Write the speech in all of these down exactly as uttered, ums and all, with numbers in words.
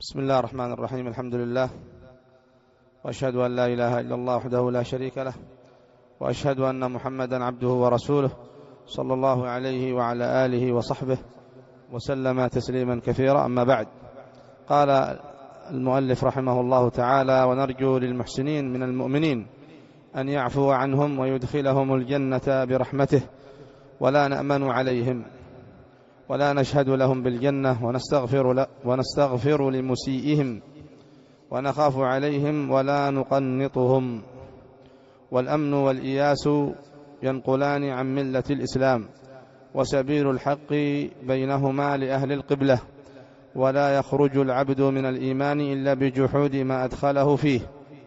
بسم الله الرحمن الرحيم. الحمد لله، وأشهد أن لا إله إلا الله وحده لا شريك له، وأشهد أن محمدا عبده ورسوله صلى الله عليه وعلى آله وصحبه وسلم تسليما كثيرا. أما بعد، قال المؤلف رحمه الله تعالى: ونرجو للمحسنين من المؤمنين أن يعفو عنهم ويدخلهم الجنة برحمته، ولا نأمن عليهم ولا نشهد لهم بالجنة، ونستغفر, ونستغفر لمسيئهم ونخاف عليهم ولا نقنطهم. والأمن والإياس ينقلان عن ملة الإسلام، وسبيل الحق بينهما لأهل القبلة، ولا يخرج العبد من الإيمان إلا بجحود ما أدخله فيه.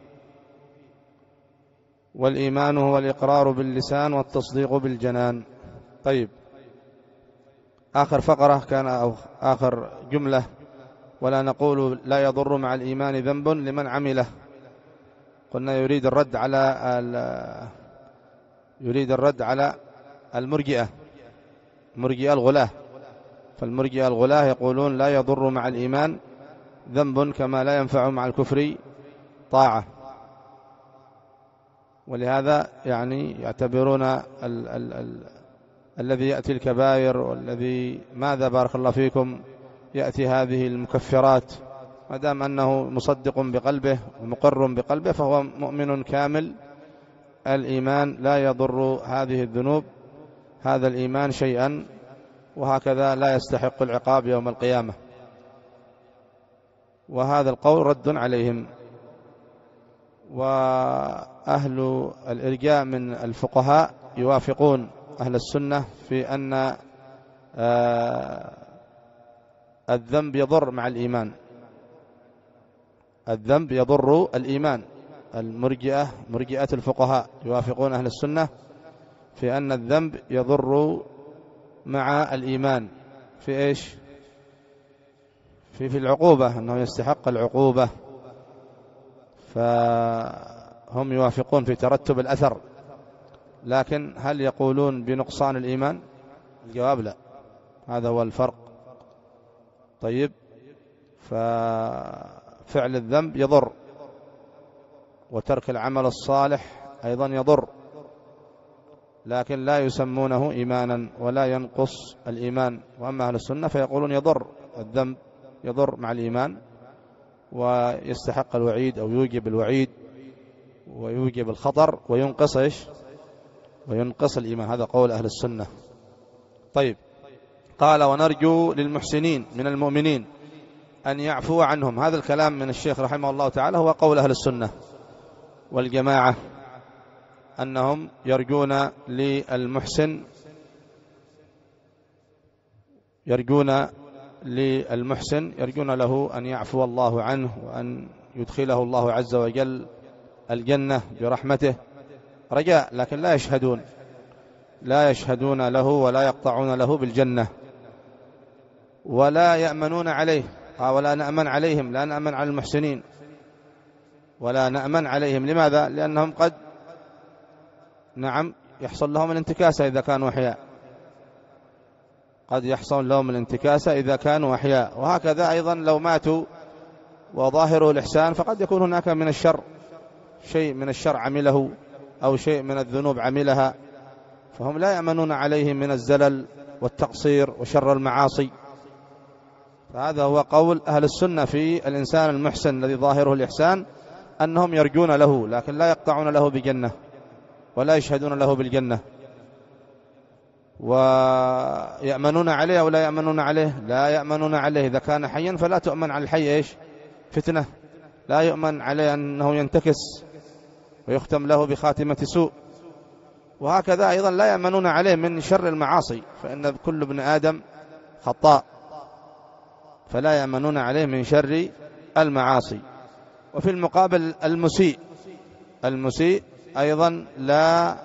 والإيمان هو الإقرار باللسان والتصديق بالجنان. طيب، آخر فقرة كان أو آخر جملة: ولا نقول لا يضر مع الإيمان ذنب لمن عمله. قلنا يريد الرد على يريد الرد على المرجئة، مرجئة الغلاة. فالمرجئة الغلاة يقولون لا يضر مع الإيمان ذنب كما لا ينفع مع الكفر طاعة، ولهذا يعني يعتبرون ال ال ال الذي يأتي الكبائر والذي ماذا بارك الله فيكم يأتي هذه المكفرات، ما دام أنه مصدق بقلبه ومقر بقلبه فهو مؤمن كامل الإيمان، لا يضر هذه الذنوب هذا الإيمان شيئا، وهكذا لا يستحق العقاب يوم القيامة. وهذا القول رد عليهم. وأهل الإرجاء من الفقهاء يوافقون أهل السنة في أن الذنب يضر مع الإيمان، الذنب يضر الإيمان. المرجئة مرجئة الفقهاء يوافقون أهل السنة في أن الذنب يضر مع الإيمان في إيش؟ في في العقوبة، أنه يستحق العقوبة. فهم يوافقون في ترتب الأثر، لكن هل يقولون بنقصان الإيمان؟ الجواب لا، هذا هو الفرق. طيب، ففعل الذنب يضر، وترك العمل الصالح أيضا يضر، لكن لا يسمونه إيمانا ولا ينقص الإيمان. وأما أهل السنة فيقولون يضر الذنب، يضر مع الإيمان ويستحق الوعيد أو يوجب الوعيد ويوجب الخطر وينقص إيش؟ وينقص الإيمان. هذا قول أهل السنة. طيب، قال: ونرجو للمحسنين من المؤمنين أن يعفو عنهم. هذا الكلام من الشيخ رحمه الله تعالى هو قول أهل السنة والجماعة، أنهم يرجون للمحسن يرجون للمحسن يرجون له أن يعفو الله عنه، وأن يدخله الله عز وجل الجنة برحمته رجاء، لكن لا يشهدون لا يشهدون له ولا يقطعون له بالجنة، ولا يأمنون عليه. ولا نأمن عليهم، لا نأمن على المحسنين ولا نأمن عليهم. لماذا؟ لأنهم قد نعم يحصل لهم الانتكاسة إذا كانوا أحياء، قد يحصل لهم الانتكاسة إذا كانوا أحياء. وهكذا أيضا لو ماتوا وظاهره الإحسان فقد يكون هناك من الشر شيء من الشر عمله، أو شيء من الذنوب عملها، فهم لا يأمنون عليهم من الزلل والتقصير وشر المعاصي. فهذا هو قول أهل السنة في الإنسان المحسن الذي ظاهره الإحسان، أنهم يرجون له لكن لا يقطعون له بجنة ولا يشهدون له بالجنة. ويأمنون عليه أو لا يأمنون عليه؟ لا يأمنون عليه. إذا كان حيا فلا تؤمن على الحي إيش؟ فتنة. لا يؤمن عليه أنه ينتكس ويختم له بخاتمة سوء. وهكذا أيضا لا يأمنون عليه من شر المعاصي، فإن كل ابن آدم خطاء، فلا يأمنون عليه من شر المعاصي. وفي المقابل المسيء المسيء أيضا لا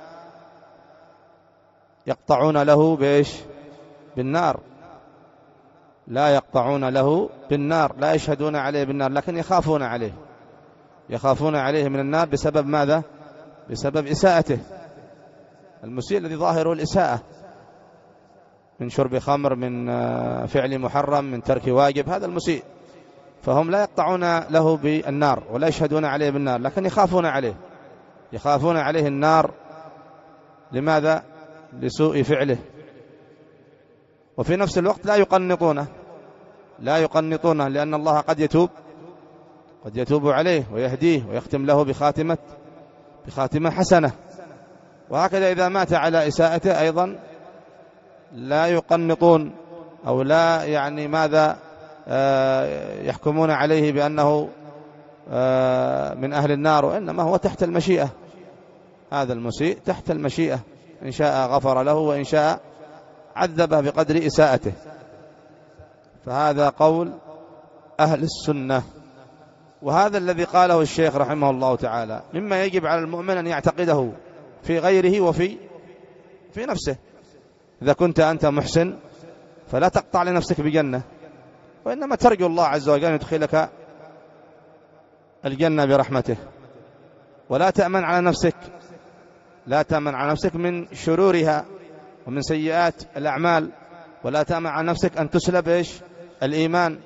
يقطعون له بإيش؟ بالنار. لا يقطعون له بالنار، لا يشهدون عليه بالنار، لكن يخافون عليه يخافون عليه من النار. بسبب ماذا؟ بسبب إساءته. المسيء الذي ظاهره الإساءة من شرب خمر، من فعل محرم، من ترك واجب، هذا المسيء. فهم لا يقطعون له بالنار ولا يشهدون عليه بالنار، لكن يخافون عليه يخافون عليه النار. لماذا؟ لسوء فعله. وفي نفس الوقت لا يقنطونه لا يقنطونه لأن الله قد يتوب قد يتوب عليه ويهديه ويختم له بخاتمة بخاتمة حسنة. وهكذا إذا مات على إساءته أيضا لا يقنطون أو لا يعني ماذا يحكمون عليه بأنه من أهل النار، وإنما هو تحت المشيئة. هذا المسيء تحت المشيئة، إن شاء غفر له وإن شاء عذبه بقدر إساءته. فهذا قول أهل السنة، وهذا الذي قاله الشيخ رحمه الله تعالى مما يجب على المؤمن أن يعتقده في غيره وفي في نفسه. إذا كنت أنت محسن فلا تقطع لنفسك بجنة، وإنما ترجو الله عز وجل أن يدخلك الجنة برحمته، ولا تأمن على نفسك لا تأمن على نفسك من شرورها ومن سيئات الأعمال، ولا تأمن على نفسك أن تسلب إيش الإيمان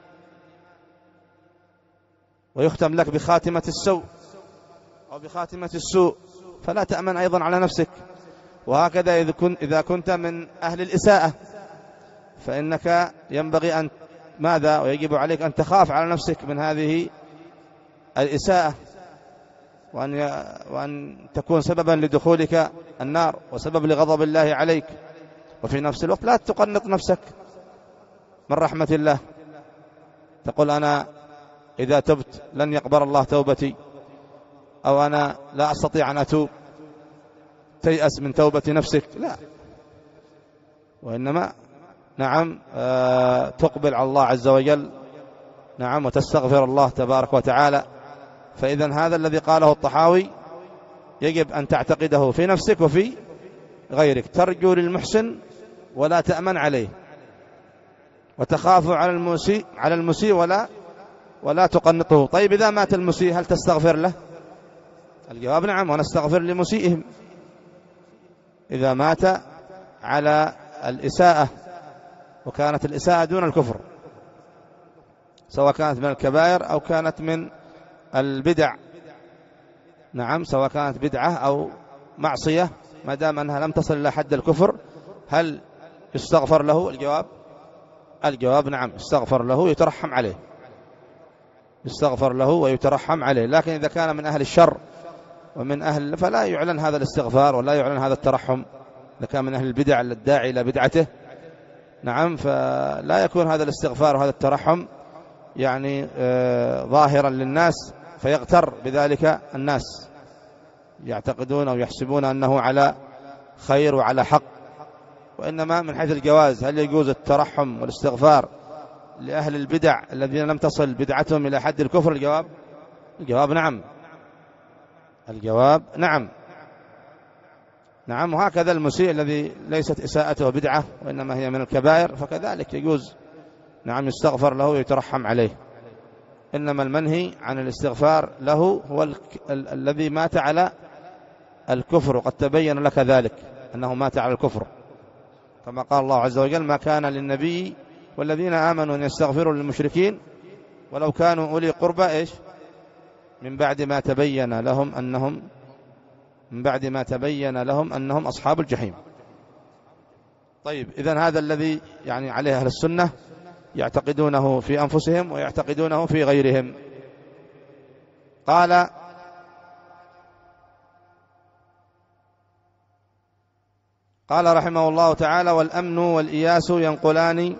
ويختم لك بخاتمة السوء أو بخاتمة السوء، فلا تأمن أيضا على نفسك. وهكذا إذا كنت من أهل الإساءة فإنك ينبغي أن ماذا ويجب عليك أن تخاف على نفسك من هذه الإساءة، وأن وأن تكون سببا لدخولك النار وسبب لغضب الله عليك. وفي نفس الوقت لا تقنط نفسك من رحمة الله، تقول أنا إذا تبت لن يقبل الله توبتي، أو أنا لا أستطيع أن أتوب، تيأس من توبة نفسك. لا، وإنما نعم آه تقبل على الله عز وجل، نعم، وتستغفر الله تبارك وتعالى. فإذا هذا الذي قاله الطحاوي يجب أن تعتقده في نفسك وفي غيرك. ترجو للمحسن ولا تأمن عليه، وتخاف على المسيء على المسيء ولا ولا تقنطه. طيب إذا مات المسيء هل تستغفر له؟ الجواب نعم، ونستغفر لمسيئهم إذا مات على الإساءة، وكانت الإساءة دون الكفر، سواء كانت من الكبائر أو كانت من البدع. نعم، سواء كانت بدعة أو معصية، ما دام أنها لم تصل إلى حد الكفر هل يستغفر له؟ الجواب الجواب نعم، يستغفر له يترحم عليه يستغفر له ويترحم عليه. لكن إذا كان من أهل الشر ومن أهل فلا يعلن هذا الاستغفار ولا يعلن هذا الترحم. إذا كان من أهل البدع الداعي إلى بدعته، نعم، فلا يكون هذا الاستغفار وهذا الترحم يعني آه ظاهرا للناس فيغتر بذلك الناس، يعتقدون أو يحسبون أنه على خير وعلى حق. وإنما من حيث الجواز، هل يجوز الترحم والاستغفار لأهل البدع الذين لم تصل بدعتهم إلى حد الكفر؟ الجواب الجواب نعم الجواب نعم نعم وهكذا المسيء الذي ليست إساءته بدعة وإنما هي من الكبائر، فكذلك يجوز نعم يستغفر له ويترحم عليه. إنما المنهي عن الاستغفار له هو ال ال الذي مات على الكفر، وقد تبين لك ذلك أنه مات على الكفر، كما قال الله عز وجل: ما كان للنبي والذين آمنوا أن يستغفروا للمشركين ولو كانوا أولي قربى إيش من بعد ما تبين لهم أنهم من بعد ما تبين لهم أنهم أصحاب الجحيم. طيب، إذن هذا الذي يعني عليه أهل السنة يعتقدونه في أنفسهم ويعتقدونه في غيرهم. قال: قال رحمه الله تعالى: والأمن والإياس ينقلان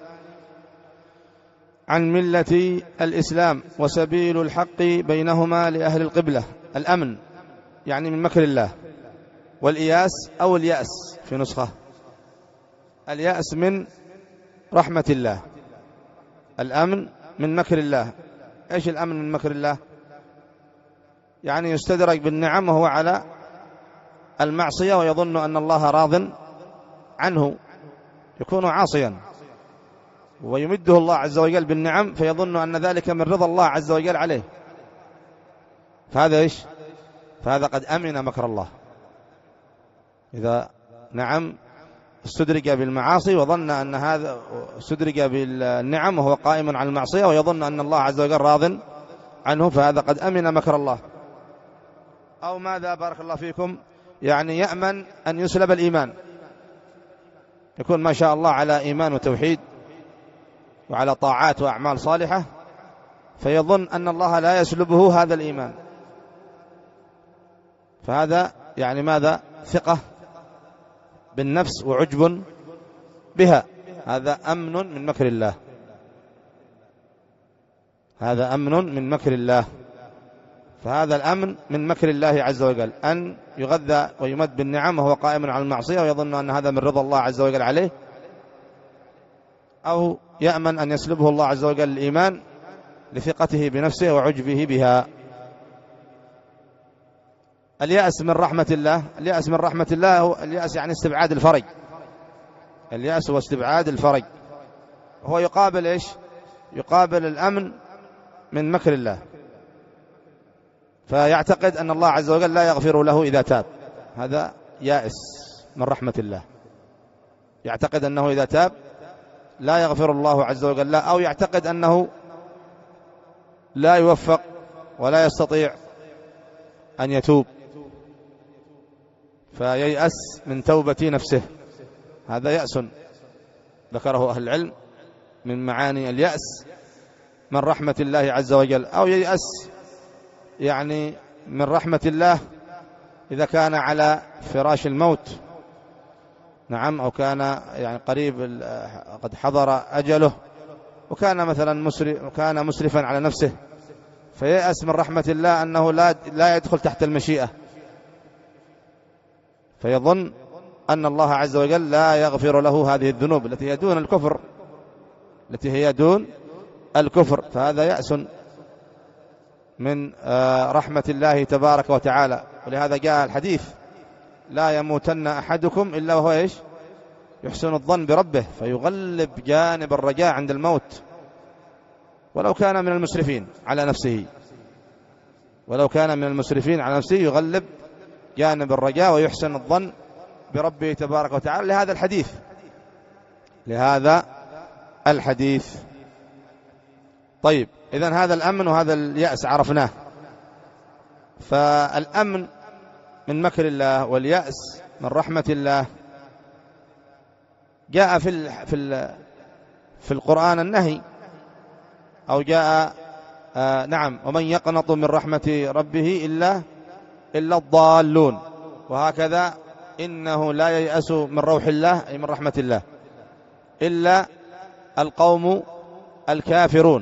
عن ملة الإسلام، وسبيل الحق بينهما لأهل القبلة. الأمن يعني من مكر الله، والإياس أو اليأس في نسخة، اليأس من رحمة الله، الأمن من مكر الله. إيش الأمن من مكر الله؟ يعني يستدرج بالنعم وهو على المعصية ويظن أن الله راض عنه، يكون عاصيا، ويمده الله عز وجل بالنعم فيظن أن ذلك من رضا الله عز وجل عليه، فهذا إيش؟ فهذا قد أمن مكر الله. إذا نعم استدرج بالمعاصي وظن أن هذا استدرج بالنعم وهو قائم على المعصية ويظن أن الله عز وجل راض عنه، فهذا قد أمن مكر الله. أو ماذا بارك الله فيكم، يعني يأمن أن يسلب الإيمان، يكون ما شاء الله على إيمان وتوحيد وعلى طاعات وأعمال صالحة، فيظن أن الله لا يسلبه هذا الإيمان، فهذا يعني ماذا؟ ثقة بالنفس وعجب بها، هذا أمن من مكر الله، هذا أمن من مكر الله. فهذا الأمن من مكر الله عز وجل، أن يغذى ويمد بالنعم وهو قائم على المعصية ويظن أن هذا من رضا الله عز وجل عليه، أو يأمن أن يسلبه الله عز وجل الإيمان لثقته بنفسه وعجبه بها. اليأس من رحمة الله، اليأس من رحمة الله هو اليأس يعني استبعاد الفرج، اليأس هو استبعاد الفرج، هو يقابل إيش؟ يقابل الأمن من مكر الله، فيعتقد أن الله عز وجل لا يغفر له إذا تاب، هذا يائس من رحمة الله، يعتقد أنه إذا تاب لا يغفر الله عز وجل له، أو يعتقد أنه لا يوفق ولا يستطيع أن يتوب، فييأس من توبة نفسه، هذا يأس ذكره أهل العلم من معاني اليأس من رحمة الله عز وجل. أو ييأس يعني من رحمة الله إذا كان على فراش الموت، نعم، أو كان يعني قريب قد حضر أجله وكان مثلا مسرف وكان مسرفا على نفسه، فييأس من رحمة الله أنه لا لا يدخل تحت المشيئة، فيظن أن الله عز وجل لا يغفر له هذه الذنوب التي هي دون الكفر، التي هي دون الكفر، فهذا يأس من رحمة الله تبارك وتعالى. ولهذا جاء الحديث لا يموتن أحدكم إلا وهو إيش؟ يحسن الظن بربه، فيغلب جانب الرجاء عند الموت ولو كان من المسرفين على نفسه، ولو كان من المسرفين على نفسه يغلب جانب الرجاء ويحسن الظن بربه تبارك وتعالى، لهذا الحديث لهذا الحديث. طيب، إذن هذا الأمن وهذا اليأس عرفناه. فالأمن من مكر الله واليأس من رحمة الله، جاء في ال في ال في القرآن النهي، أو جاء آه نعم ومن يقنط من رحمة ربه إلا إلا الضالون، وهكذا إنه لا ييأس من روح الله أي من رحمة الله إلا القوم الكافرون.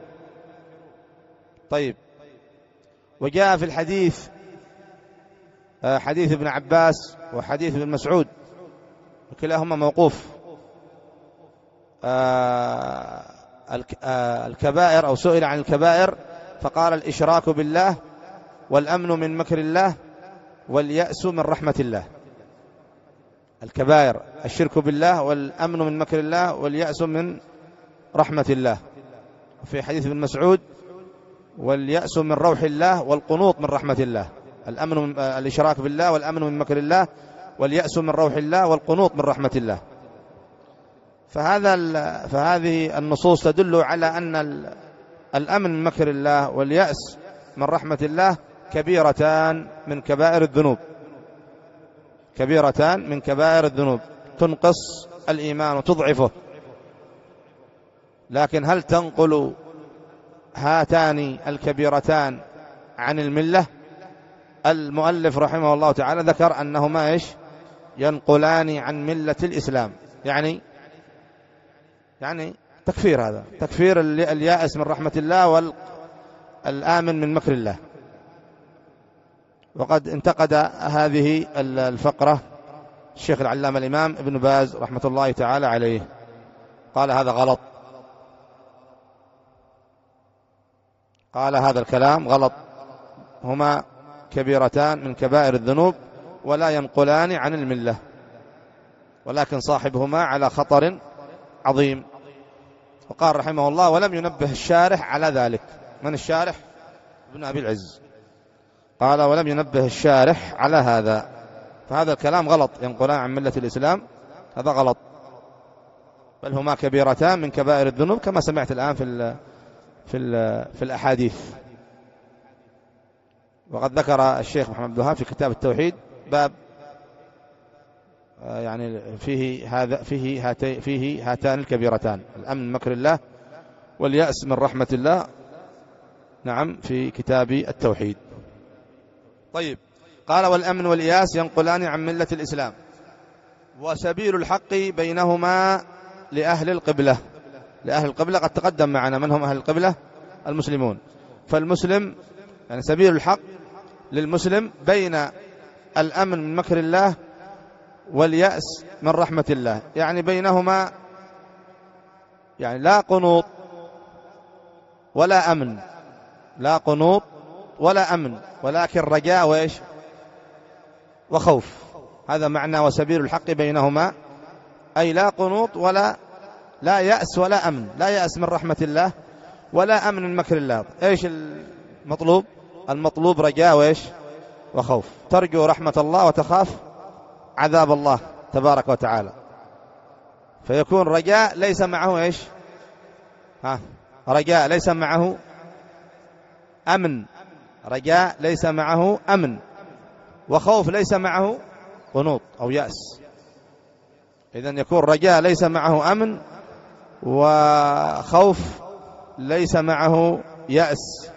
طيب، وجاء في الحديث آه حديث ابن عباس وحديث ابن مسعود وكلاهما موقوف، آه الكبائر أو سئل عن الكبائر فقال الإشراك بالله والأمن من مكر الله واليأس من رحمة الله. الكبائر الشرك بالله والأمن من مكر الله واليأس من رحمة الله. في حديث ابن مسعود واليأس من روح الله والقنوط من رحمة الله، الأمن من الإشراك بالله والأمن من مكر الله واليأس من روح الله والقنوط من رحمة الله. فهذا فهذه النصوص تدل على أن الأمن من مكر الله واليأس من رحمة الله كبيرتان من كبائر الذنوب، كبيرتان من كبائر الذنوب تنقص الإيمان وتضعفه. لكن هل تنقل هاتان الكبيرتان عن الملة؟ المؤلف رحمه الله تعالى ذكر أنهما إيش؟ ينقلان عن ملة الإسلام، يعني يعني تكفير، هذا تكفير اليائس من رحمة الله والآمن من مكر الله. وقد انتقد هذه الفقرة الشيخ العلامة الإمام ابن باز رحمة الله تعالى عليه، قال هذا غلط، قال هذا الكلام غلط، هما كبيرتان من كبائر الذنوب ولا ينقلان عن الملة، ولكن صاحبهما على خطر عظيم. وقال رحمه الله ولم ينبه الشارح على ذلك. من الشارح؟ ابن أبي العز. قال ولم ينبه الشارح على هذا، فهذا الكلام غلط، ينقلان عن ملة الإسلام هذا غلط، بل هما كبيرتان من كبائر الذنوب كما سمعت الآن في ال في ال في الأحاديث. وقد ذكر الشيخ محمد عبد الوهاب في كتاب التوحيد باب يعني فيه هذا فيه هاتي فيه هاتان الكبيرتان، الأمن من مكر الله واليأس من رحمة الله، نعم، في كتاب التوحيد. طيب، قال والأمن واليأس ينقلان عن ملة الإسلام، وسبيل الحق بينهما لأهل القبلة. لأهل القبلة قد تقدم معنا من هم أهل القبلة، المسلمون. فالمسلم يعني سبيل الحق للمسلم بين الأمن من مكر الله واليأس من رحمة الله، يعني بينهما يعني لا قنوط ولا أمن، لا قنوط ولا أمن، ولكن رجاء وإيش وخوف. هذا معنى وسبيل الحق بينهما، أي لا قنوط ولا لا يأس ولا أمن، لا يأس من رحمة الله ولا أمن من مكر الله. إيش المطلوب؟ المطلوب رجاء وإيش وخوف، ترجو رحمة الله وتخاف عذاب الله تبارك وتعالى. فيكون رجاء ليس معه إيش ها رجاء ليس معه أمن، رجاء ليس معه أمن، وخوف ليس معه قنوط أو يأس. إذن يكون رجاء ليس معه أمن، وخوف ليس معه يأس.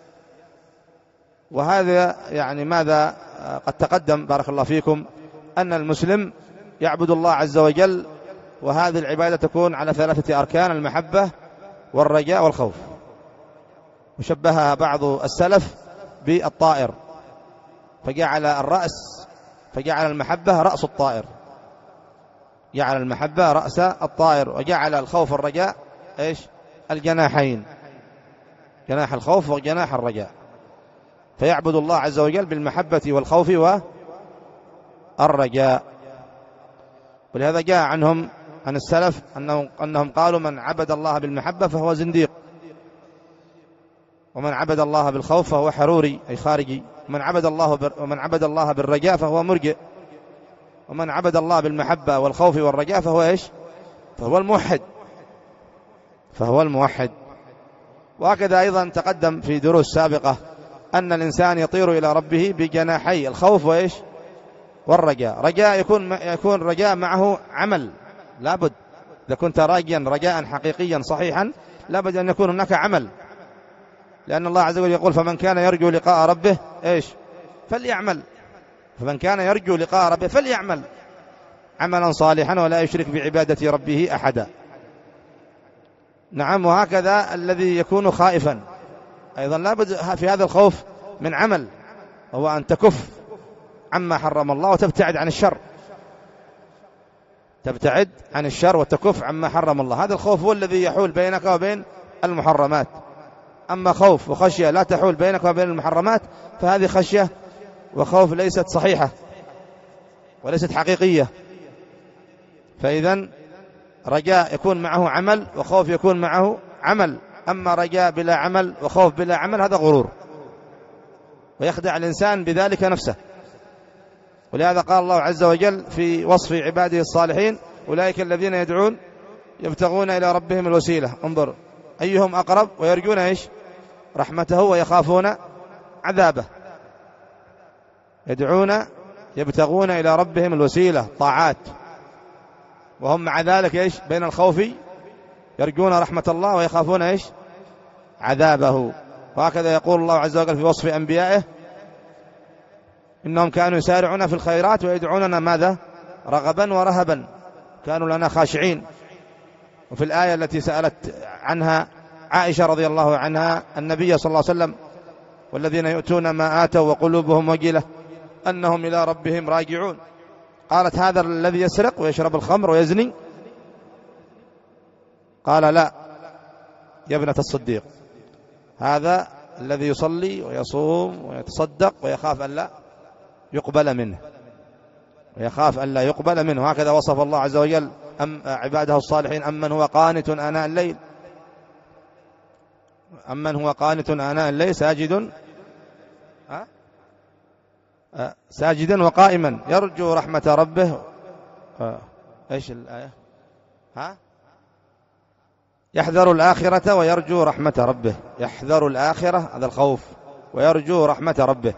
وهذا يعني ماذا قد تقدم بارك الله فيكم أن المسلم يعبد الله عز وجل، وهذه العبادة تكون على ثلاثة أركان: المحبة والرجاء والخوف. وشبهها بعض السلف بالطائر، فجعل الرأس فجعل المحبة رأس الطائر، جعل المحبة رأس الطائر، وجعل الخوف والرجاء إيش الجناحين، جناح الخوف وجناح الرجاء. فيعبد الله عز وجل بالمحبة والخوف والرجاء. ولهذا جاء عنهم عن السلف أنهم, أنهم قالوا: من عبد الله بالمحبة فهو زنديق، ومن عبد الله بالخوف فهو حروري أي خارجي، ومن عبد الله ومن عبد الله بالرجاء فهو مرجئ، ومن عبد الله بالمحبة والخوف والرجاء فهو إيش فهو الموحد فهو الموحد. وهكذا أيضا تقدم في دروس سابقة أن الإنسان يطير إلى ربه بجناحي الخوف وإيش والرجاء. رجاء يكون يكون رجاء معه عمل، لابد إذا كنت راجيا رجاء حقيقيا صحيحا لابد أن يكون هناك عمل، لأن الله عز وجل يقول: فمن كان يرجو لقاء ربه إيش فليعمل فمن كان يرجو لقاء ربه فليعمل عملا صالحا ولا يشرك بعبادة ربه أحدا. نعم. وهكذا الذي يكون خائفا أيضا لابد في هذا الخوف من عمل، هو أن تكف عما حرم الله وتبتعد عن الشر، تبتعد عن الشر وتكف عما حرم الله. هذا الخوف هو الذي يحول بينك وبين المحرمات. أما خوف وخشية لا تحول بينك وبين المحرمات فهذه خشية وخوف ليست صحيحة وليست حقيقية. فإذن رجاء يكون معه عمل، وخوف يكون معه عمل. أما رجاء بلا عمل وخوف بلا عمل هذا غرور، ويخدع الإنسان بذلك نفسه. ولهذا قال الله عز وجل في وصف عباده الصالحين: أولئك الذين يدعون يبتغون إلى ربهم الوسيلة، انظر أيهم أقرب، ويرجون إيش رحمته ويخافون عذابه. يدعون يبتغون إلى ربهم الوسيلة، طاعات، وهم مع ذلك إيش بين الخوف يرجون رحمة الله ويخافون إيش عذابه. وهكذا يقول الله عز وجل في وصف أنبيائه: إنهم كانوا يسارعون في الخيرات ويدعوننا ماذا رغبا ورهبا، كانوا لنا خاشعين. وفي الآية التي سألت عنها عائشة رضي الله عنها النبي صلى الله عليه وسلم: والذين يؤتون ما آتوا وقلوبهم وجلة أنهم إلى ربهم راجعون، قالت: هذا الذي يسرق ويشرب الخمر ويزني؟ قال: لا يا ابنة الصديق، هذا الذي يصلي ويصوم ويتصدق ويخاف أن لا يقبل منه ويخاف أن لا يقبل منه. هكذا وصف الله عز وجل أم عباده الصالحين: أمن هو قانت آناء الليل أمن هو قانت آناء الليل ساجد أه؟ أه ساجدا وقائما يرجو رحمة ربه أه إيش الآية؟ ها؟ يحذر الآخرة ويرجو رحمة ربه. يحذر الآخرة هذا الخوف، ويرجو رحمة ربه.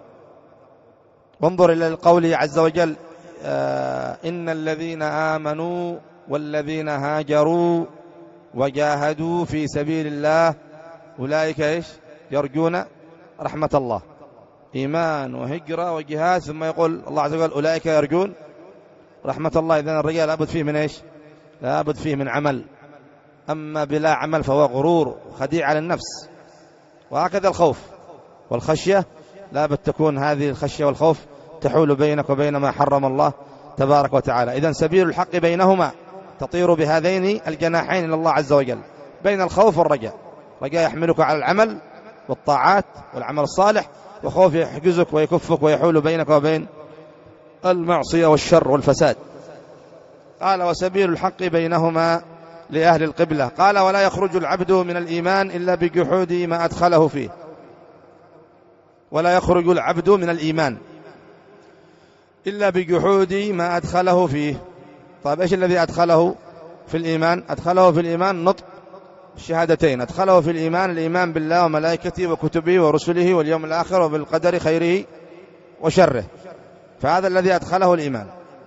وانظر إلى القول عز وجل: آه إن الذين آمنوا والذين هاجروا وجاهدوا في سبيل الله أولئك إيش؟ يرجون رحمة الله. إيمان وهجرة وجهاد، ثم يقول الله عز وجل: أولئك يرجون رحمة الله. إذن الرجال لابد فيه من إيش؟ لابد فيه من عمل، أما بلا عمل فهو غرور خديع على النفس. وهكذا الخوف والخشية، لابد تكون هذه الخشية والخوف تحول بينك وبين ما حرم الله تبارك وتعالى. إذن سبيل الحق بينهما، تطير بهذين الجناحين إلى الله عز وجل، بين الخوف والرجاء. رجاء يحملك على العمل والطاعات والعمل الصالح، وخوف يحجزك ويكفك ويحول بينك وبين المعصية والشر والفساد. قال: وسبيل الحق بينهما لأهل القبلة. قال: ولا يخرج العبد من الإيمان إلا بجحود ما أدخله فيه. ولا يخرج العبد من الإيمان إلا بجحود ما أدخله فيه. طيب إيش الذي أدخله في الإيمان؟ أدخله في الإيمان نطق الشهادتين. أدخله في الإيمان الإيمان بالله وملائكته وكتبه ورسله واليوم الآخر وبالقدر خيره وشره، فهذا الذي أدخله الإيمان.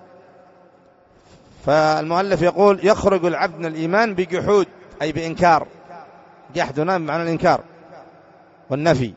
فالمؤلف يقول: يخرج العبد من الإيمان بجحود، أي بإنكار. جحد هنا بمعنى الإنكار والنفي.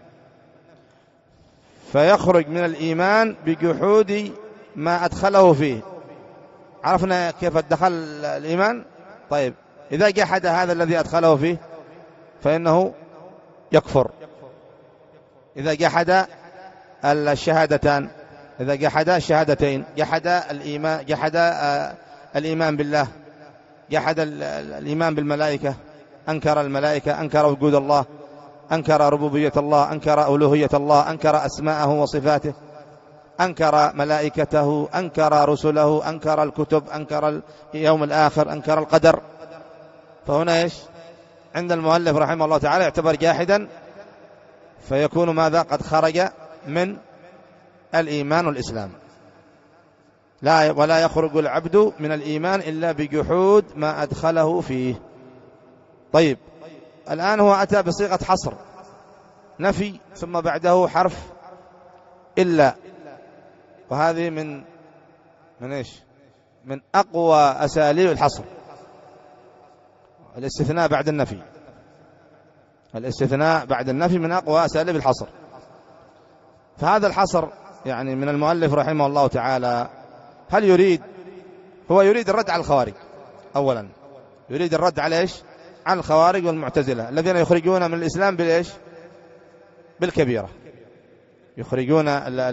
فيخرج من الإيمان بجحود ما أدخله فيه. عرفنا كيف أدخل الإيمان؟ طيب، إذا جحد هذا الذي أدخله فيه فإنه يكفر. إذا جحد الشهادتان، إذا جحد الشهادتين، جحد الإيمان، جحد الإيمان بالله، جحد الإيمان بالملائكة، أنكر الملائكة، أنكر وجود الله، أنكر ربوبية الله، أنكر ألوهية الله، أنكر أسماءه وصفاته، أنكر ملائكته، أنكر رسله، أنكر الكتب، أنكر اليوم الآخر، أنكر القدر. فهنا إيش؟ عند المؤلف رحمه الله تعالى يعتبر جاحدا، فيكون ماذا؟ قد خرج من الإيمان والإسلام. لا ولا يخرج العبد من الإيمان إلا بجحود ما أدخله فيه. طيب، الآن هو أتى بصيغة حصر، نفي ثم بعده حرف إلا، وهذه من من إيش؟ من أقوى أساليب الحصر، الاستثناء بعد النفي. الاستثناء بعد النفي من أقوى أساليب الحصر. فهذا الحصر يعني من المؤلف رحمه الله تعالى، هل يريد؟ هو يريد الرد على الخوارج أولا، يريد الرد على إيش؟ على الخوارج والمعتزلة الذين يخرجون من الإسلام بالإيش؟ بالكبيرة. يخرجون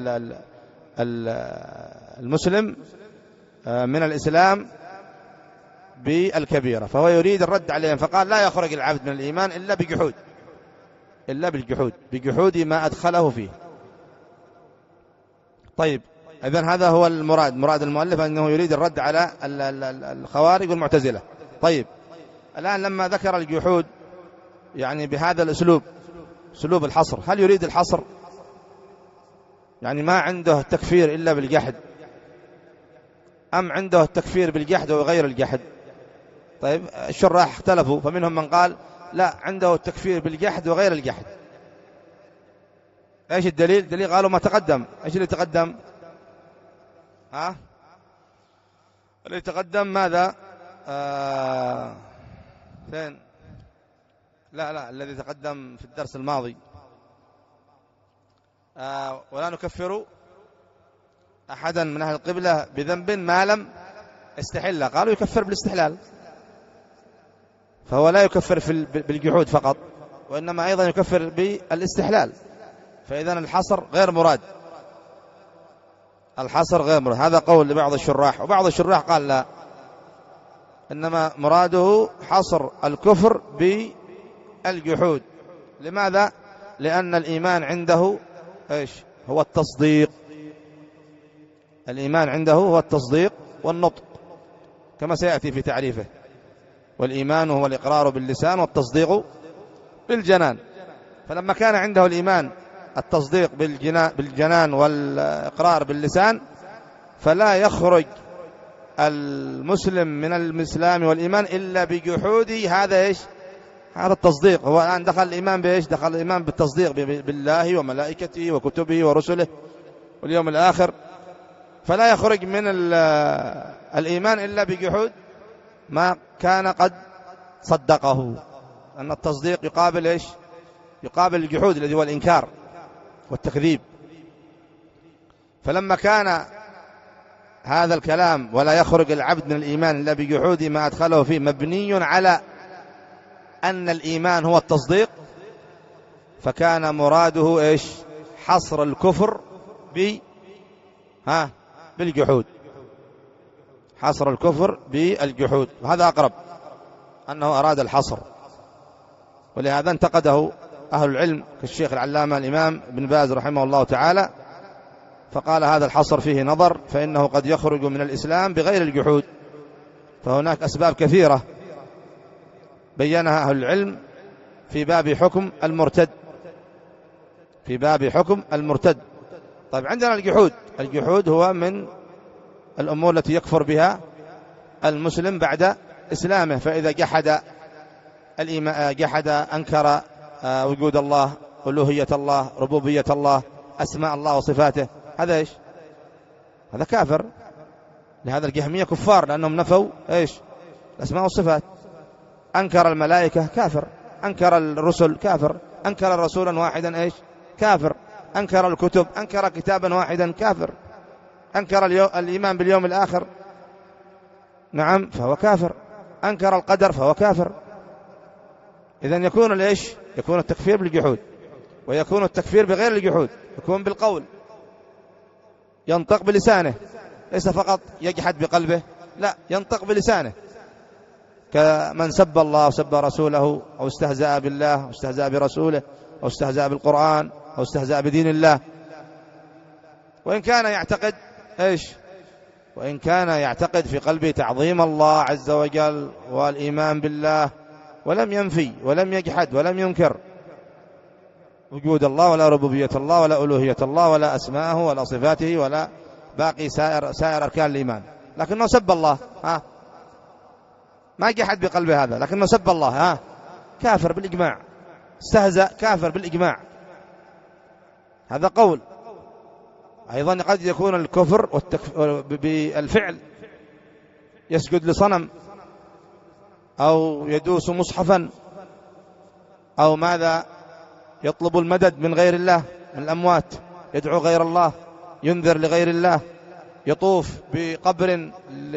المسلم من الإسلام بالكبيرة، فهو يريد الرد عليهم، فقال: لا يخرج العبد من الإيمان إلا بجحود، إلا بالجحود، بجحود ما أدخله فيه. طيب، إذن هذا هو المراد، مراد المؤلف أنه يريد الرد على الخوارج والمعتزلة. طيب، الآن لما ذكر الجحود يعني بهذا الأسلوب، أسلوب الحصر، هل يريد الحصر؟ يعني ما عنده التكفير إلا بالجحد، أم عنده التكفير بالجحد وغير الجحد؟ طيب، الشراح اختلفوا، فمنهم من قال لا، عنده التكفير بالجحد وغير الجحد. ايش الدليل؟ دليل قالوا ما تقدم. ايش اللي تقدم؟ ها؟ اللي تقدم ماذا؟ آه... فين؟ لا لا الذي تقدم في الدرس الماضي. آه... ولا نكفر أحدا من أهل القبلة بذنب ما لم استحل. قالوا يكفر بالاستحلال، فهو لا يكفر في بالجحود فقط، وإنما أيضا يكفر بالاستحلال. فإذن الحصر غير مراد، الحصر غير مراد. هذا قول لبعض الشراح، وبعض الشراح قال لا، إنما مراده حصر الكفر بالجحود. لماذا؟ لأن الإيمان عنده إيش؟ هو التصديق. الإيمان عنده هو التصديق والنطق كما سيأتي في تعريفه. والإيمان هو الإقرار باللسان والتصديق بالجنان. فلما كان عنده الإيمان التصديق بالجنان والإقرار باللسان، فلا يخرج المسلم من الإسلام والإيمان إلا بجحود هذا إيش؟ هذا التصديق. هو الآن دخل الإيمان بإيش؟ دخل الإيمان بالتصديق بالله وملائكته وكتبه ورسله واليوم الآخر، فلا يخرج من الإيمان إلا بجحود ما كان قد صدقه، أن التصديق يقابل إيش؟ يقابل الجحود الذي هو الإنكار والتكذيب. فلما كان هذا الكلام ولا يخرج العبد من الإيمان إلا بجحود ما أدخله فيه مبني على أن الإيمان هو التصديق، فكان مراده إيش؟ حصر الكفر ب ها بالجحود، حصر الكفر بالجحود، وهذا أقرب أنه أراد الحصر. ولهذا انتقده أهل العلم كالشيخ العلامة الإمام ابن باز رحمه الله تعالى، فقال هذا الحصر فيه نظر، فإنه قد يخرج من الإسلام بغير الجحود. فهناك أسباب كثيرة بينها أهل العلم في باب حكم المرتد، في باب حكم المرتد. طيب عندنا الجحود، الجحود هو من الأمور التي يكفر بها المسلم بعد إسلامه. فإذا جحد الإيمان، جحد أنكر وجود الله، ألوهية الله، ربوبية الله، أسماء الله وصفاته، هذا إيش؟ هذا كافر. لهذا الجهمية كفار لأنهم نفوا إيش؟ الأسماء والصفات. أنكر الملائكة كافر، أنكر الرسل كافر، أنكر رسولا واحدا إيش؟ كافر، أنكر الكتب، أنكر كتابا واحدا كافر، أنكر الإيمان باليوم الآخر نعم فهو كافر، أنكر القدر فهو كافر. إذن يكون ليش؟ يكون التكفير بالجحود، ويكون التكفير بغير الجحود، يكون بالقول، ينطق بلسانه، ليس فقط يجحد بقلبه، لا ينطق بلسانه، كمن سب الله وسب رسوله، أو استهزأ بالله أو استهزأ برسوله، أو استهزأ بالقرآن، أو استهزأ بدين الله. وإن كان يعتقد إيش؟ وإن كان يعتقد في قلبه تعظيم الله عز وجل والإيمان بالله، ولم ينفي ولم يجحد ولم ينكر وجود الله ولا ربوبية الله ولا ألوهية الله ولا أسماءه ولا صفاته ولا باقي سائر سائر أركان الإيمان، لكنه سب الله، ها ما جحد بقلبه هذا، لكنه سب الله، ها كافر بالإجماع، استهزأ كافر بالإجماع، هذا قول. أيضا قد يكون الكفر والتكف... بالفعل، يسجد لصنم، أو يدوس مصحفا، أو ماذا يطلب المدد من غير الله، من الأموات، يدعو غير الله، ينذر لغير الله، يطوف بقبر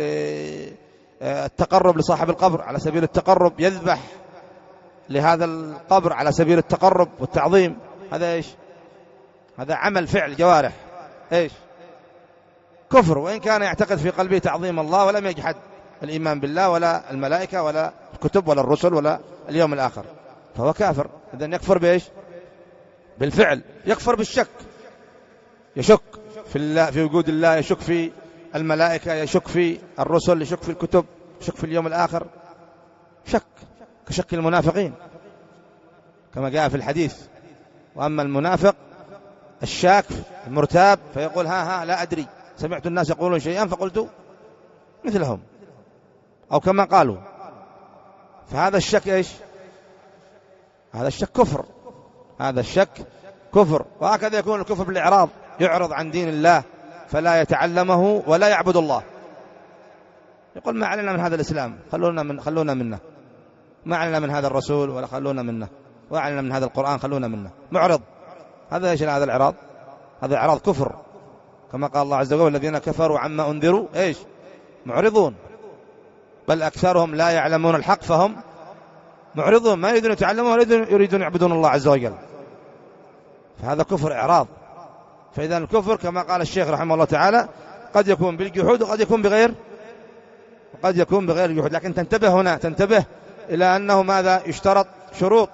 التقرب لصاحب القبر على سبيل التقرب، يذبح لهذا القبر على سبيل التقرب والتعظيم، هذا إيش؟ هذا عمل فعل جوارح، إيش؟ كفر. وإن كان يعتقد في قلبه تعظيم الله ولم يجحد الإيمان بالله ولا الملائكة ولا الكتب ولا الرسل ولا اليوم الآخر، فهو كافر. إذن يكفر بإيش؟ بالفعل. يكفر بالشك، يشك في الله، في وجود الله، يشك في الملائكة، يشك في الرسل، يشك في الكتب، يشك في اليوم الآخر، شك كشك المنافقين كما جاء في الحديث. وأما المنافق الشاك المرتاب فيقول ها ها لا أدري، سمعت الناس يقولون شيئا فقلت مثلهم، أو كما قالوا. فهذا الشك إيش؟ هذا الشك كفر، هذا الشك كفر. وهكذا يكون الكفر بالإعراض، يعرض عن دين الله فلا يتعلمه ولا يعبد الله، يقول ما علينا من هذا الإسلام، خلونا من خلونا منه، ما علينا من هذا الرسول ولا خلونا منه، وعلينا من هذا القرآن خلونا منه، معرض. هذا ايش؟ هذا الإعراض، هذا إعراض كفر، كما قال الله عز وجل الذين كفروا عما أنذروا ايش؟ معرضون، بل أكثرهم لا يعلمون الحق فهم معرضون، ما يريدون يتعلمون ولا يريدون يعبدون الله عز وجل. فهذا كفر إعراض. فإذا الكفر كما قال الشيخ رحمه الله تعالى قد يكون بالجحود وقد يكون بغير وقد يكون بغير الجحود. لكن تنتبه هنا، تنتبه إلى أنه ماذا؟ يشترط شروط،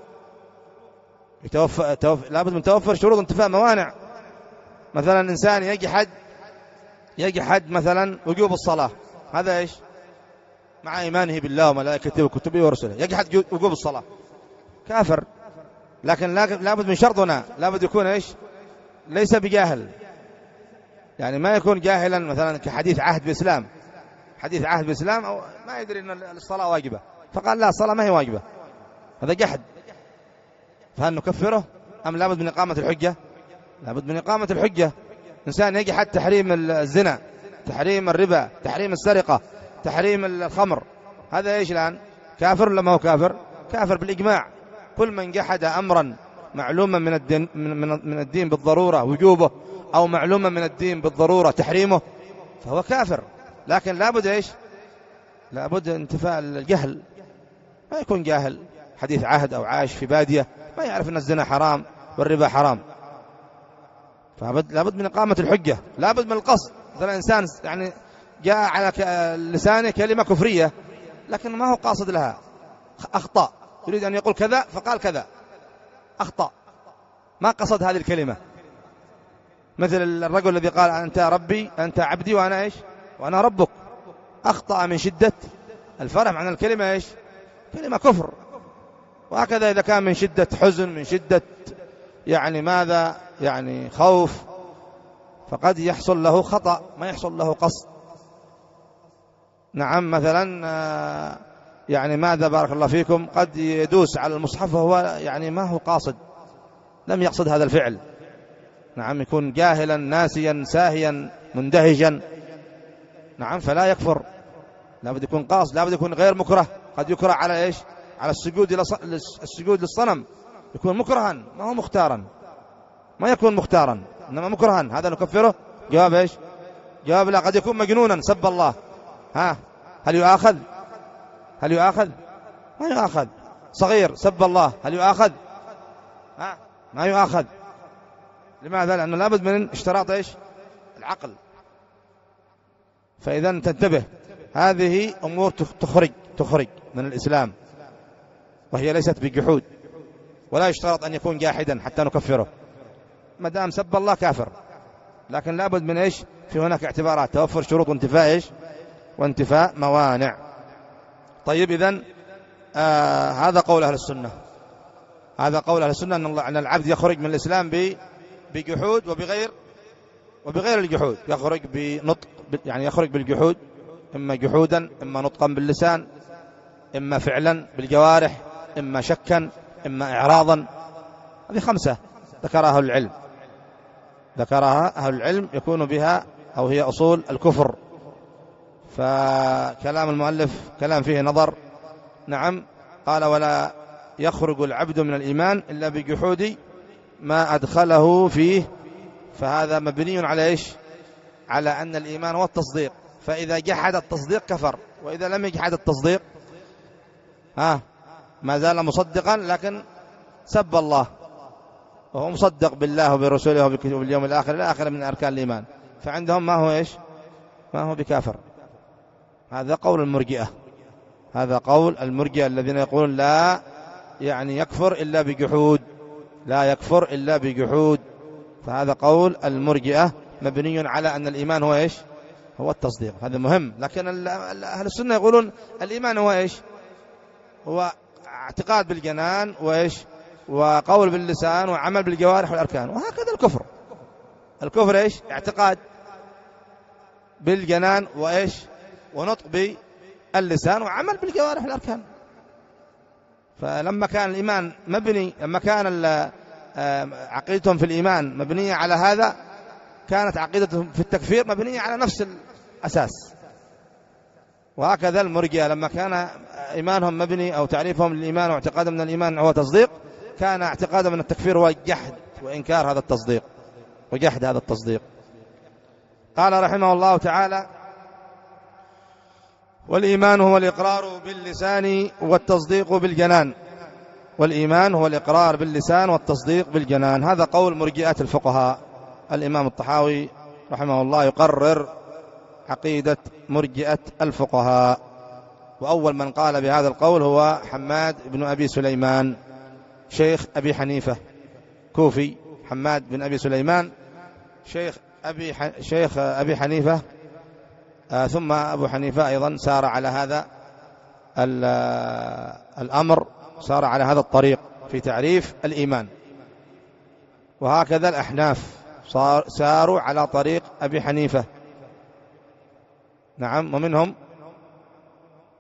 يتوفر توف... لابد من توفر شروط انتفاء موانع. مثلا إنسان يجحد يجحد مثلا وجوب الصلاة، هذا إيش؟ مع إيمانه بالله وملائكته وكتبه ورسله يجحد وجوب الصلاة، كافر. لكن لابد من شرطنا، لابد يكون إيش؟ ليس بجاهل، يعني ما يكون جاهلا مثلا كحديث عهد بإسلام، حديث عهد بالإسلام أو ما يدري أن الصلاة واجبة، فقال لا الصلاة ما هي واجبة، هذا جحد. فهل نكفره أم لابد من إقامة الحجة؟ لابد من إقامة الحجة. إنسان يجحد تحريم الزنا، تحريم الربا، تحريم السرقة، تحريم الخمر، هذا إيش الآن؟ كافر ولا ما هو كافر؟ كافر بالإجماع. كل من جحد أمرا معلوما من الدين, من, من الدين بالضرورة وجوبه، أو معلوما من الدين بالضرورة تحريمه، فهو كافر. لكن لابد إيش؟ لابد انتفاء الجهل، ما يكون جاهل حديث عهد أو عايش في بادية ما يعرف أن الزنا حرام والربا حرام. فلابد من إقامة الحجة، لابد من القصد. مثلا إنسان يعني جاء على لسانه كلمة كفرية لكن ما هو قاصد لها، أخطأ، يريد أن يقول كذا فقال كذا، أخطأ، ما قصد هذه الكلمة. مثل الرجل الذي قال أنت ربي أنت عبدي وأنا إيش؟ وأنا ربك، أخطأ من شدة الفرح عن الكلمة إيش؟ كلمة كفر. وهكذا إذا كان من شدة حزن، من شدة يعني ماذا يعني خوف، فقد يحصل له خطأ ما يحصل له قصد. نعم مثلا يعني ماذا بارك الله فيكم قد يدوس على المصحف وهو يعني ما هو قاصد، لم يقصد هذا الفعل. نعم يكون جاهلا ناسيا ساهيا مندهجا، نعم فلا يكفر، لابد يكون قاصد، لابد يكون غير مكره. قد يكره على إيش؟ على السجود السجود للصنم، يكون مكرها ما هو مختارا، ما يكون مختارا إنما مكرها، هذا نكفره؟ جواب إيش؟ جواب لا. قد يكون مجنونا سب الله، ها هل يؤاخذ؟ هل يؤاخذ؟ ما يؤاخذ. صغير سب الله هل يؤاخذ؟ ها ما يؤاخذ. لماذا؟ لأنه لابد من اشتراط إيش؟ العقل. فإذا تنتبه، هذه أمور تخرج تخرج من الإسلام، وهي ليست بجحود، ولا يشترط أن يكون جاحدا حتى نكفره. ما دام سب الله كافر، لكن لابد من إيش؟ في هناك اعتبارات، توفر شروط وانتفاء إيش؟ وانتفاء موانع. طيب إذن آه هذا قول أهل السنة، هذا قول أهل السنة أن الله أن العبد يخرج من الإسلام بجحود وبغير وبغير الجحود. يخرج بنطق يعني يخرج بالجحود، إما جحودا، إما نطقا باللسان، إما فعلا بالجوارح، إما شكا، إما إعراضا. هذه خمسة ذكرها أهل العلم، ذكرها أهل العلم يكون بها أو هي أصول الكفر. فكلام المؤلف كلام فيه نظر. نعم قال ولا يخرج العبد من الإيمان إلا بجحود ما أدخله فيه، فهذا مبني على إيش؟ على أن الإيمان هو التصديق، فإذا جحد التصديق كفر، وإذا لم يجحد التصديق ها ما زال مصدقا لكن سب الله، وهو مصدق بالله وبرسوله وباليوم الآخر إلى آخر من أركان الإيمان، فعندهم ما هو إيش؟ ما هو بكافر. هذا قول المرجئة، هذا قول المرجئة الذين يقولون لا يعني يكفر إلا بجحود، لا يكفر إلا بجحود. فهذا قول المرجئة مبني على أن الإيمان هو إيش؟ هو التصديق. هذا مهم. لكن أهل السنة يقولون الإيمان هو إيش؟ هو اعتقاد بالجنان وإيش؟ وقول باللسان وعمل بالجوارح والأركان. وهكذا الكفر، الكفر إيش؟ اعتقاد بالجنان وإيش؟ ونطق باللسان وعمل بالجوارح والأركان. فلما كان الإيمان مبني، لما كان عقيدتهم في الإيمان مبنية على هذا، كانت عقيدتهم في التكفير مبنية على نفس الأساس. وهكذا المرجئة لما كان إيمانهم مبني أو تعريفهم للإيمان واعتقادهم من الإيمان هو تصديق، كان اعتقادهم من التكفير هو جحد وإنكار هذا التصديق وجحد هذا التصديق. قال رحمه الله تعالى والإيمان هو الإقرار باللسان والتصديق بالجنان. والإيمان هو الإقرار باللسان والتصديق بالجنان. هذا قول مرجئة الفقهاء. الإمام الطحاوي رحمه الله يقرر عقيدة مرجئة الفقهاء. وأول من قال بهذا القول هو حماد بن أبي سليمان شيخ أبي حنيفة، كوفي. حماد بن أبي سليمان شيخ أبي ح... شيخ أبي حنيفة، آه ثم أبو حنيفة أيضا سار على هذا الأمر، سار على هذا الطريق في تعريف الإيمان. وهكذا الأحناف صار ساروا على طريق أبي حنيفة. نعم. ومنهم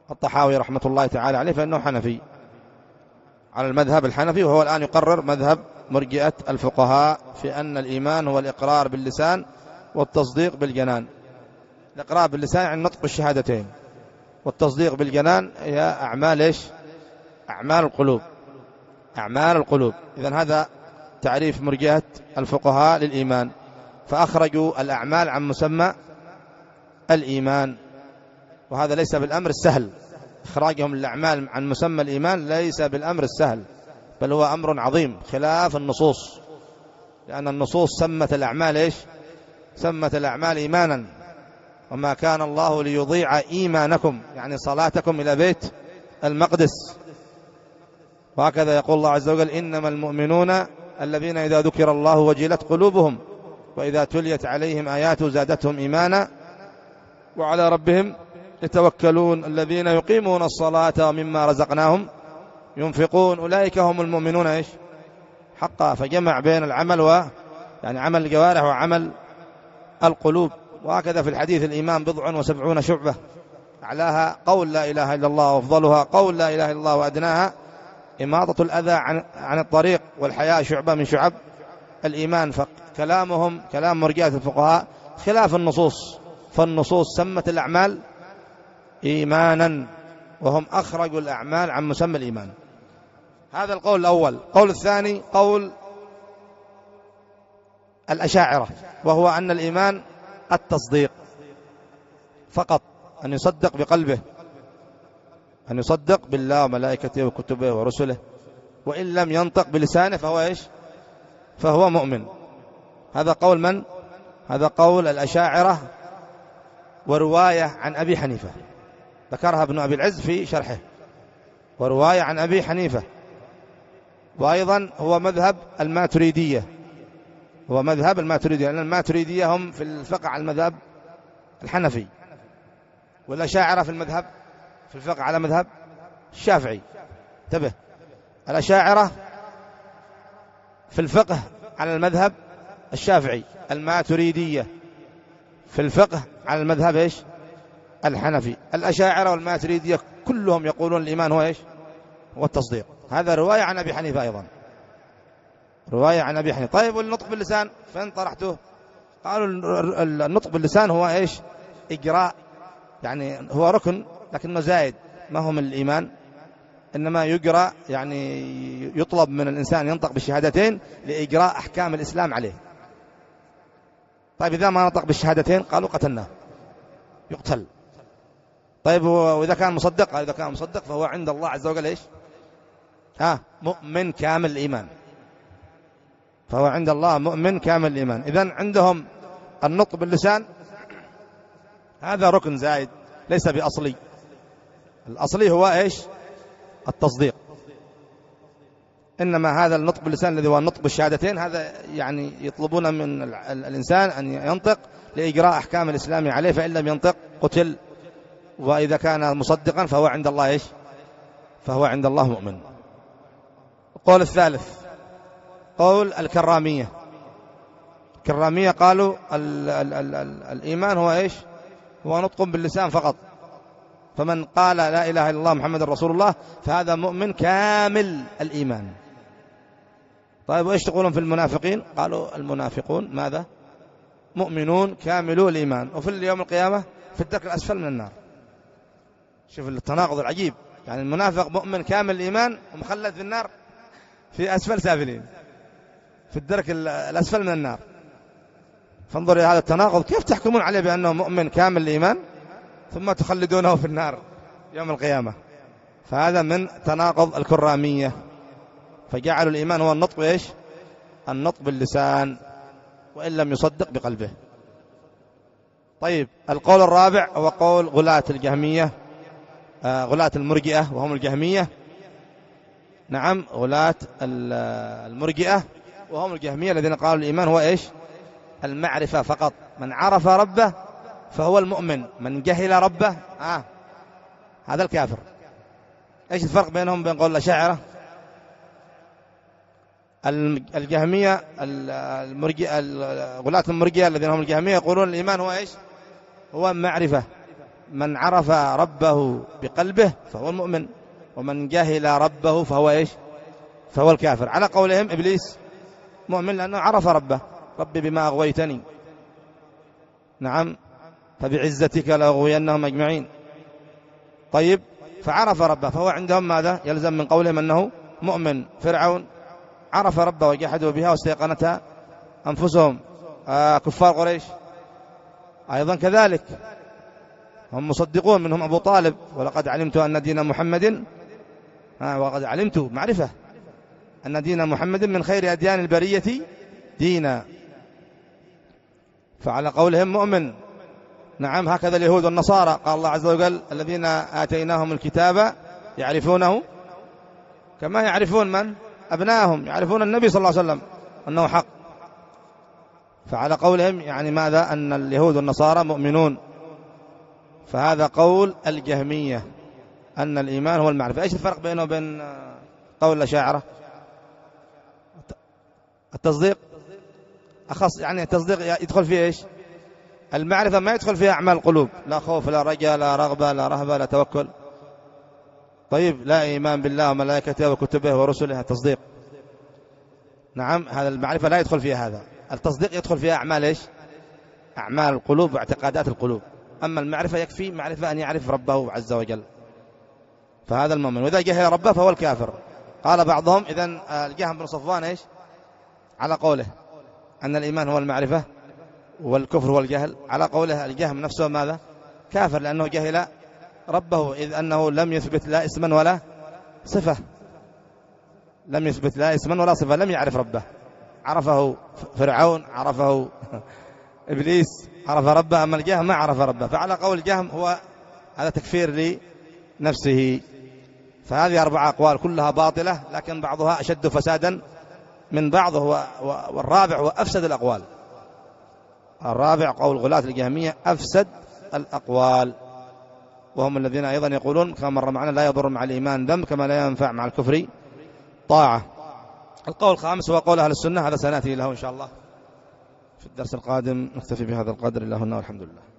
الطحاوي رحمة الله تعالى عليه، فإنه حنفي على المذهب الحنفي، وهو الآن يقرر مذهب مرجئة الفقهاء في أن الإيمان هو الإقرار باللسان والتصديق بالجنان. الإقرار باللسان يعني نطق الشهادتين، والتصديق بالجنان هي أعمال إيش؟ أعمال القلوب، أعمال القلوب. إذن هذا تعريف مرجئة الفقهاء للإيمان، فأخرجوا الأعمال عن مسمى الإيمان، وهذا ليس بالأمر السهل. إخراجهم الأعمال عن مسمى الإيمان ليس بالأمر السهل، بل هو أمر عظيم خلاف النصوص، لأن النصوص سمت الأعمال إيش؟ سمت الأعمال إيمانا، وما كان الله ليضيع إيمانكم يعني صلاتكم إلى بيت المقدس. وهكذا يقول الله عز وجل إنما المؤمنون الذين إذا ذكر الله وجلت قلوبهم وإذا تليت عليهم آياته زادتهم إيمانا وعلى ربهم يتوكلون الذين يقيمون الصلاة ومما رزقناهم ينفقون أولئك هم المؤمنون إيش؟ حقا. فجمع بين العمل و يعني عمل الجوارح وعمل القلوب. وهكذا في الحديث الإيمان بضع وسبعون شعبة، أعلاها قول لا إله إلا الله، وأفضلها قول لا إله إلا الله، وأدناها إماطة الأذى عن عن الطريق، والحياء شعبة من شعب الإيمان. فكلامهم كلام مرجئة الفقهاء خلاف النصوص، فالنصوص سمت الأعمال إيمانا، وهم أخرجوا الأعمال عن مسمى الإيمان. هذا القول الأول. قول الثاني قول الأشاعرة، وهو أن الإيمان التصديق فقط، أن يصدق بقلبه، أن يصدق بالله وملائكته وكتبه ورسله، وإن لم ينطق بلسانه فهو إيش؟ فهو مؤمن. هذا قول من؟ هذا قول الأشاعرة، ورواية عن أبي حنيفة ذكرها ابن أبي العز في شرحه، ورواية عن أبي حنيفة. وأيضا هو مذهب الماتريدية، هو مذهب الماتريدية، لأن الماتريدية هم في الفقه على المذهب الحنفي، والأشاعرة في المذهب في الفقه على مذهب الشافعي. انتبه، الأشاعرة في الفقه على المذهب الشافعي، الماتريدية في الفقه على المذهب إيش؟ الحنفي. الأشاعرة والماتريدية كلهم يقولون الإيمان هو إيش؟ هو التصديق. هذا رواية عن أبي حنيفة أيضا، رواية عن أبي حنيفة. طيب والنطق باللسان فين طرحته؟ قالوا النطق باللسان هو إيش؟ إجراء، يعني هو ركن لكنه زائد، ما هو من الإيمان، إنما يجرى، يعني يطلب من الإنسان ينطق بالشهادتين لإجراء أحكام الإسلام عليه. طيب إذا ما نطق بالشهادتين قالوا قتلناه، يقتل. طيب وإذا كان مصدق؟ قال إذا كان مصدق فهو عند الله عز وجل إيش؟ ها مؤمن كامل الإيمان، فهو عند الله مؤمن كامل الإيمان. إذن عندهم النطق باللسان هذا ركن زائد ليس بأصلي، الأصلي هو إيش؟ التصديق. إنما هذا النطق باللسان الذي هو النطق بالشهادتين هذا يعني يطلبون من الإنسان أن ينطق لإجراء أحكام الإسلام عليه، فإن لم ينطق قتل، وإذا كان مصدقا فهو عند الله إيش؟ فهو عند الله مؤمن. القول الثالث قول الكرامية. الكرامية قالوا ال ال ال ال الإيمان هو إيش؟ هو نطق باللسان فقط، فمن قال لا إله إلا الله محمد رسول الله فهذا مؤمن كامل الإيمان. طيب وإيش تقولون في المنافقين؟ قالوا المنافقون ماذا؟ مؤمنون كاملو الإيمان، وفي اليوم القيامة في الدرك الأسفل من النار. شوف التناقض العجيب، يعني المنافق مؤمن كامل الإيمان ومخلد في النار في أسفل سافلين، في الدرك الأسفل من النار. فانظر إلى هذا التناقض، كيف تحكمون عليه بأنه مؤمن كامل الإيمان ثم تخلدونه في النار يوم القيامة؟ فهذا من تناقض الكرامية، فجعلوا الإيمان هو النطق إيش؟ النطق باللسان وإن لم يصدق بقلبه. طيب القول الرابع هو قول غلاة الجهمية، آه غلاة المرجئة وهم الجهمية. نعم غلاة المرجئة وهم الجهمية الذين قالوا الإيمان هو إيش؟ المعرفة فقط، من عرف ربه فهو المؤمن، من جهل ربه آه هذا الكافر. إيش الفرق بينهم بين قول الأشاعرة؟ الجهمية المرجئة غلاة المرجئة الذين هم الجهمية يقولون الإيمان هو إيش؟ هو معرفة، من عرف ربه بقلبه فهو المؤمن، ومن جهل ربه فهو إيش؟ فهو الكافر. على قولهم إبليس مؤمن لأنه عرف ربه، ربي بما أغويتني، نعم، فبعزتك لأغوينهم أجمعين. طيب، فعرف ربه فهو عندهم ماذا؟ يلزم من قولهم أنه مؤمن. فرعون عرف ربه وجحدوا بها واستيقنتها أنفسهم. آه كفار قريش أيضا كذلك هم مصدقون، منهم أبو طالب، ولقد علمت أن دين محمد آه وقد علمت معرفة أن دين محمد من خير أديان البرية دينا. فعلى قولهم مؤمن. نعم، هكذا اليهود والنصارى، قال الله عز وجل الذين آتيناهم الكتاب يعرفونه كما يعرفون من؟ أبناءهم، يعرفون النبي صلى الله عليه وسلم أنه حق. فعلى قولهم يعني ماذا؟ أن اليهود والنصارى مؤمنون. فهذا قول الجهمية أن الإيمان هو المعرفة. إيش الفرق بينه وبين قول الأشاعرة؟ التصديق أخص، يعني التصديق يدخل فيه إيش؟ المعرفة ما يدخل فيها أعمال القلوب، لا خوف لا رجاء لا رغبة لا رهبة لا توكل. طيب، لا إيمان بالله وملائكته وكتبه ورسله، التصديق. نعم، هذا المعرفة لا يدخل فيها هذا. التصديق يدخل فيها أعمال إيش؟ أعمال القلوب واعتقادات القلوب. أما المعرفة يكفي معرفة أن يعرف ربه عز وجل، فهذا المؤمن. وإذا جهل ربه فهو الكافر. قال بعضهم إذن الجهم بن صفوان إيش؟ على قوله أن الإيمان هو المعرفة والكفر هو الجهل، على قوله الجهم نفسه ماذا؟ كافر، لأنه جهل ربه، إذ أنه لم يثبت لا اسما ولا صفة، لم يثبت لا اسما ولا صفة، لم يعرف ربه. عرفه فرعون، عرفه إبليس، عرف ربه، أما الجهم ما عرف ربه. فعلى قول الجهم هو هذا تكفير لنفسه. فهذه أربع أقوال كلها باطلة، لكن بعضها أشد فسادا من بعض، والرابع هو أفسد الأقوال. الرابع قول غلاة الجهمية أفسد الأقوال، وهم الذين أيضا يقولون كما مر معنا لا يضر مع الإيمان ذنب كما لا ينفع مع الكفر طاعة. القول الخامس هو قول أهل السنة، هذا سنأتي له إن شاء الله في الدرس القادم. نكتفي بهذا القدر، اللهم والحمد لله.